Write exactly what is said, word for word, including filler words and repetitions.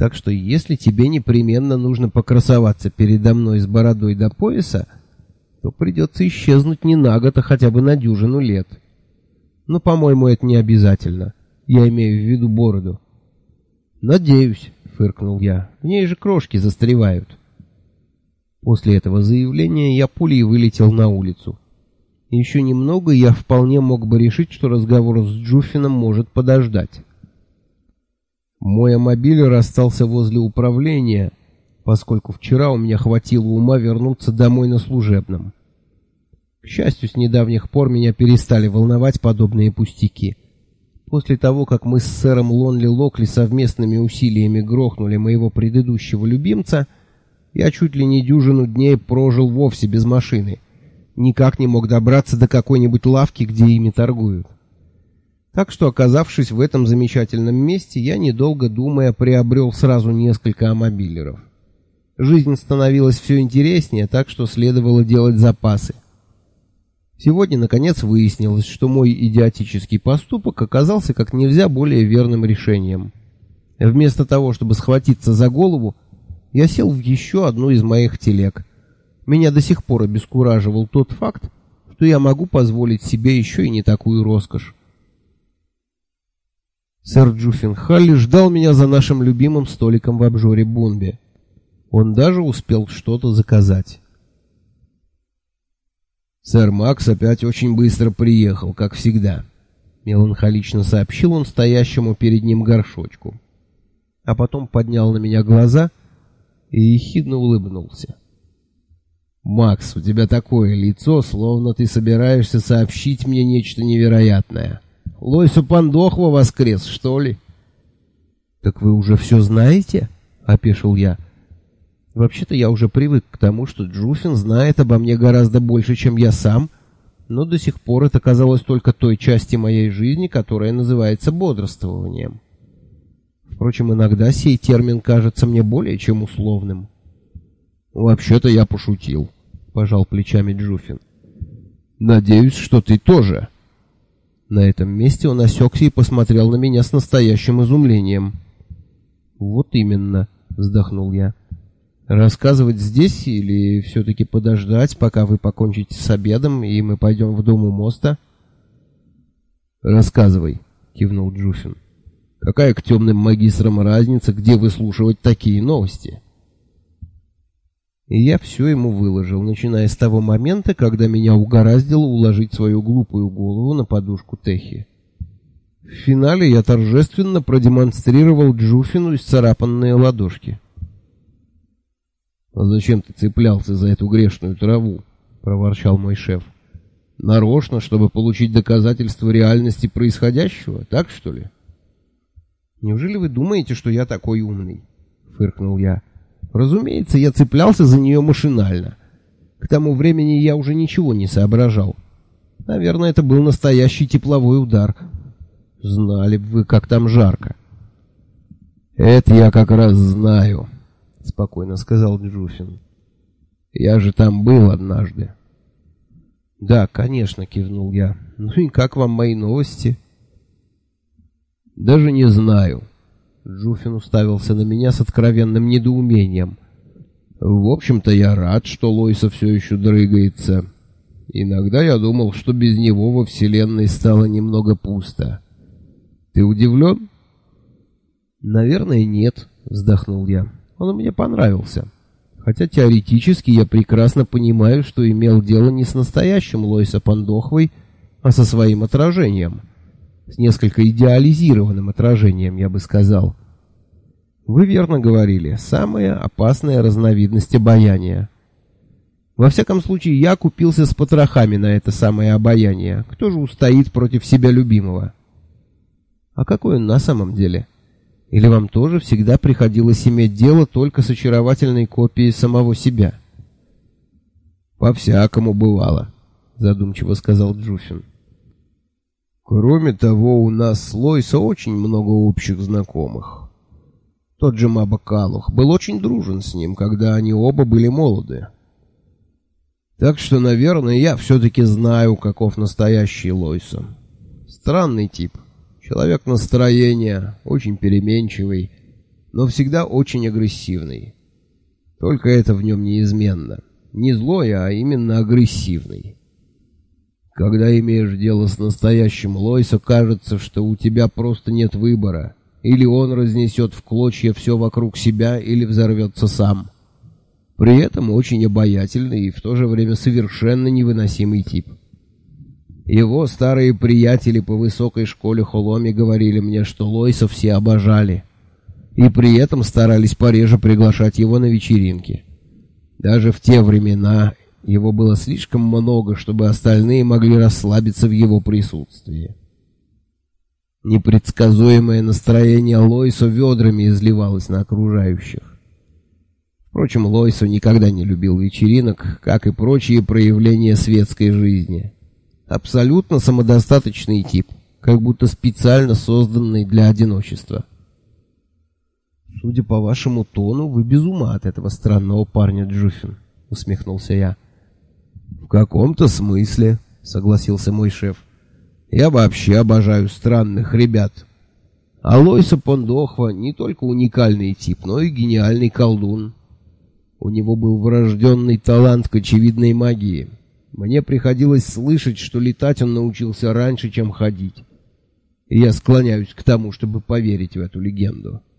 Так что если тебе непременно нужно покрасоваться передо мной с бородой до пояса, то придется исчезнуть не на год, а хотя бы на дюжину лет. Но, по-моему, это не обязательно. Я имею в виду бороду. Надеюсь, фыркнул я. В ней же крошки застревают. После этого заявления я пулей вылетел на улицу. Еще немного, и я вполне мог бы решить, что разговор с Джуффином может подождать. Мой мобилер остался возле управления, поскольку вчера у меня хватило ума вернуться домой на служебном. К счастью, с недавних пор меня перестали волновать подобные пустяки. После того, как мы с сэром Лонли Локли совместными усилиями грохнули моего предыдущего любимца, я чуть ли не дюжину дней прожил вовсе без машины. Никак не мог добраться до какой-нибудь лавки, где ими торгуют. Так что, оказавшись в этом замечательном месте, я, недолго думая, приобрел сразу несколько мобилеров. Жизнь становилась все интереснее, так что следовало делать запасы. Сегодня, наконец, выяснилось, что мой идиотический поступок оказался как нельзя более верным решением. Вместо того, чтобы схватиться за голову, я сел в еще одну из моих телег. Меня до сих пор обескураживал тот факт, что я могу позволить себе еще и не такую роскошь. Сэр Джуффин Халли ждал меня за нашим любимым столиком в обжоре Бунби. Он даже успел что-то заказать. «Сэр Макс опять очень быстро приехал, как всегда», — меланхолично сообщил он стоящему перед ним горшочку. А потом поднял на меня глаза и ехидно улыбнулся. «Макс, у тебя такое лицо, словно ты собираешься сообщить мне нечто невероятное. Лойса Пандохва воскрес, что ли?» «Так вы уже все знаете?» — опешил я. «Вообще-то я уже привык к тому, что Джуффин знает обо мне гораздо больше, чем я сам, но до сих пор это казалось только той части моей жизни, которая называется бодрствованием. Впрочем, иногда сей термин кажется мне более чем условным». «Вообще-то я пошутил», — пожал плечами Джуффин. «Надеюсь, что ты тоже». На этом месте он осекся и посмотрел на меня с настоящим изумлением. «Вот именно», — вздохнул я. «Рассказывать здесь или все-таки подождать, пока вы покончите с обедом, и мы пойдем в дом у моста?» «Рассказывай», — кивнул Джуффин. «Какая к темным магистрам разница, где выслушивать такие новости?» И я все ему выложил, начиная с того момента, когда меня угораздило уложить свою глупую голову на подушку Техи. В финале я торжественно продемонстрировал Джуффину исцарапанные ладошки. «А зачем ты цеплялся за эту грешную траву?» — проворчал мой шеф. «Нарочно, чтобы получить доказательство реальности происходящего, так что ли?» «Неужели вы думаете, что я такой умный?» — фыркнул я. Разумеется, я цеплялся за нее машинально. К тому времени я уже ничего не соображал. Наверное, это был настоящий тепловой удар. Знали бы вы, как там жарко. «Это я как раз знаю», — спокойно сказал Джуффин. «Я же там был однажды». «Да, конечно», — кивнул я. «Ну и как вам мои новости?» «Даже не знаю». Джуффин уставился на меня с откровенным недоумением. «В общем-то, я рад, что Лойса все еще дрыгается. Иногда я думал, что без него во Вселенной стало немного пусто. Ты удивлен?» «Наверное, нет», — вздохнул я. «Он мне понравился. Хотя теоретически я прекрасно понимаю, что имел дело не с настоящим Лойса Пандохвой, а со своим отражением. С несколько идеализированным отражением, я бы сказал. Вы верно говорили, самая опасная разновидность обаяния. Во всяком случае, я купился с потрохами на это самое обаяние. Кто же устоит против себя любимого? А какой он на самом деле? Или вам тоже всегда приходилось иметь дело только с очаровательной копией самого себя?» «По-всякому бывало», — задумчиво сказал Джуффин. «Кроме того, у нас с Лойса очень много общих знакомых. Тот же Маба Калух был очень дружен с ним, когда они оба были молоды. Так что, наверное, я все-таки знаю, каков настоящий Лойса. Странный тип, человек настроения, очень переменчивый, но всегда очень агрессивный. Только это в нем неизменно. Не злой, а именно агрессивный. Когда имеешь дело с настоящим Лойсо, кажется, что у тебя просто нет выбора. Или он разнесет в клочья все вокруг себя, или взорвется сам. При этом очень обаятельный и в то же время совершенно невыносимый тип. Его старые приятели по высокой школе Холоми говорили мне, что Лойсо все обожали. И при этом старались пореже приглашать его на вечеринки. Даже в те времена его было слишком много, чтобы остальные могли расслабиться в его присутствии. Непредсказуемое настроение Лойсо ведрами изливалось на окружающих. Впрочем, Лойсо никогда не любил вечеринок, как и прочие проявления светской жизни. Абсолютно самодостаточный тип, как будто специально созданный для одиночества. «Судя по вашему тону, вы без ума от этого странного парня, Джуффин», — усмехнулся я. «В каком-то смысле», — согласился мой шеф. «Я вообще обожаю странных ребят. А Лойсо Пондохва не только уникальный тип, но и гениальный колдун. У него был врожденный талант к очевидной магии. Мне приходилось слышать, что летать он научился раньше, чем ходить. И я склоняюсь к тому, чтобы поверить в эту легенду».